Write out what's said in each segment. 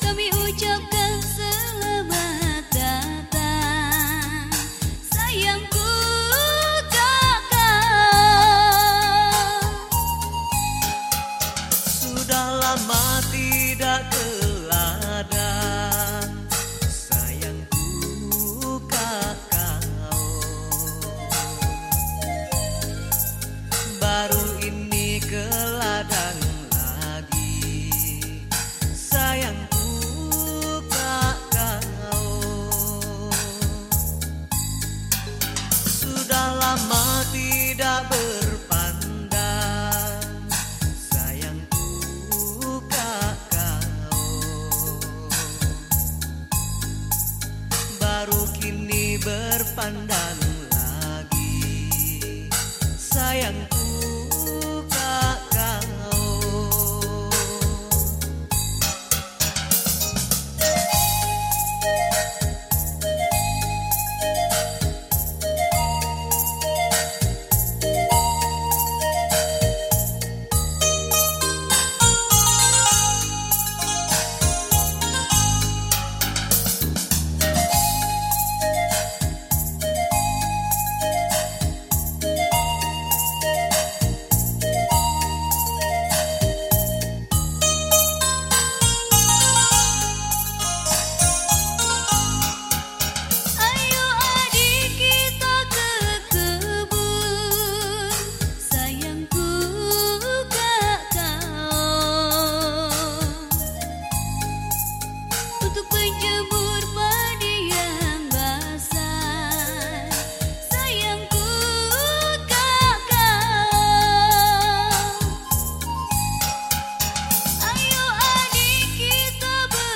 kami ucapkan selamat datang, sayangku kakak. Sudah lama tidak teladan, sayangku kakak. Baru ini ke ladang lagi, sayangku kakak. Sudah lama tidak berpandang, sayangku kakak. Baru kini berpandang lagi, sayangku kakak. Ayo adik kita ke kebun, sayangku kakak, untuk menjemur padi yang basah, sayangku kakak. Ayo adik kita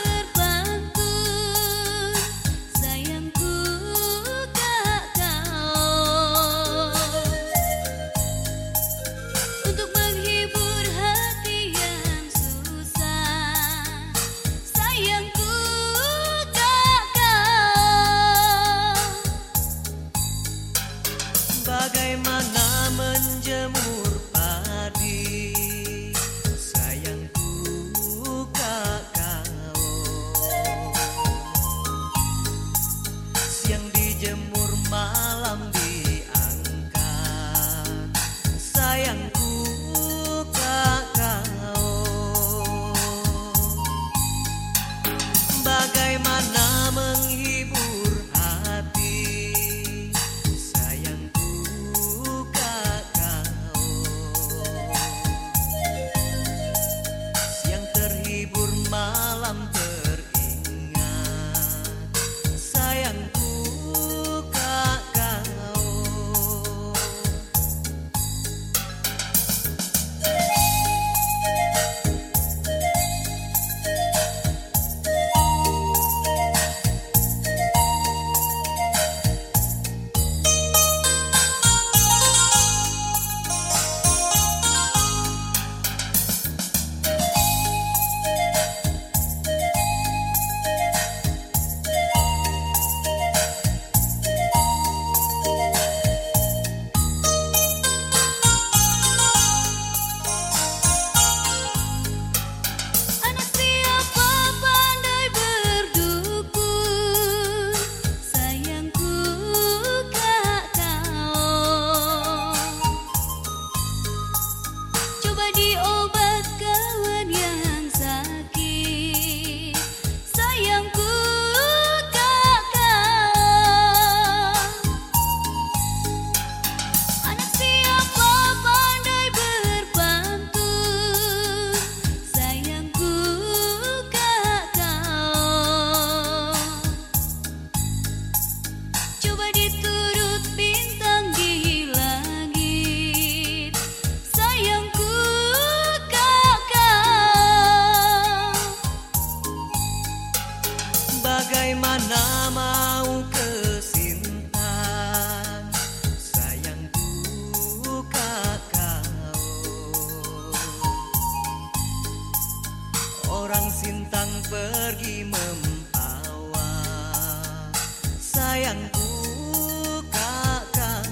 berpantun, sayangku kakak, untuk menghibur hati yang susah, sayangku kakak. Bagaimana menjemur padi, sayangku kakak. Siang dijemur, malam diangkat, sayangku kakak. Bagaimana menghibur hati, sayangku kakak. Siang terhibur, malam teringat, sayangku kakak. Anak siapa pandai berdukun, sayangku kakak. Coba diobat kawan yang sakit, sayangku kakak. Anak siapa pandai berpantun, sayangku kakak. Coba diturut bintang di langit, sayangku kakak. Bagaimana mau kesintan, sayangku kakak. Orang Sintang pergi mempawa, sayangku kakak.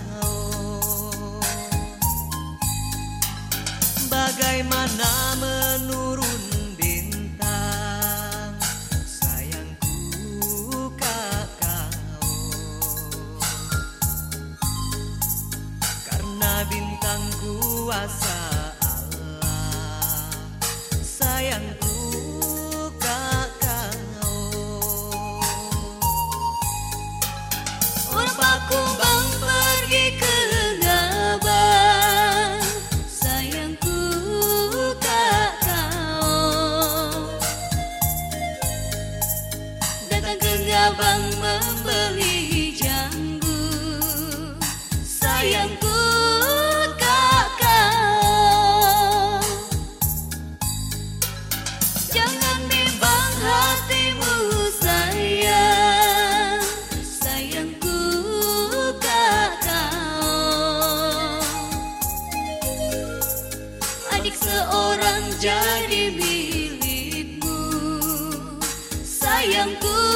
Bagaimana menurun bintang, Abang membeli janggut. Sayangku kakak, jangan bimbang hatimu sayang. Sayangku kakak, adik seorang jadi milikmu. Sayangku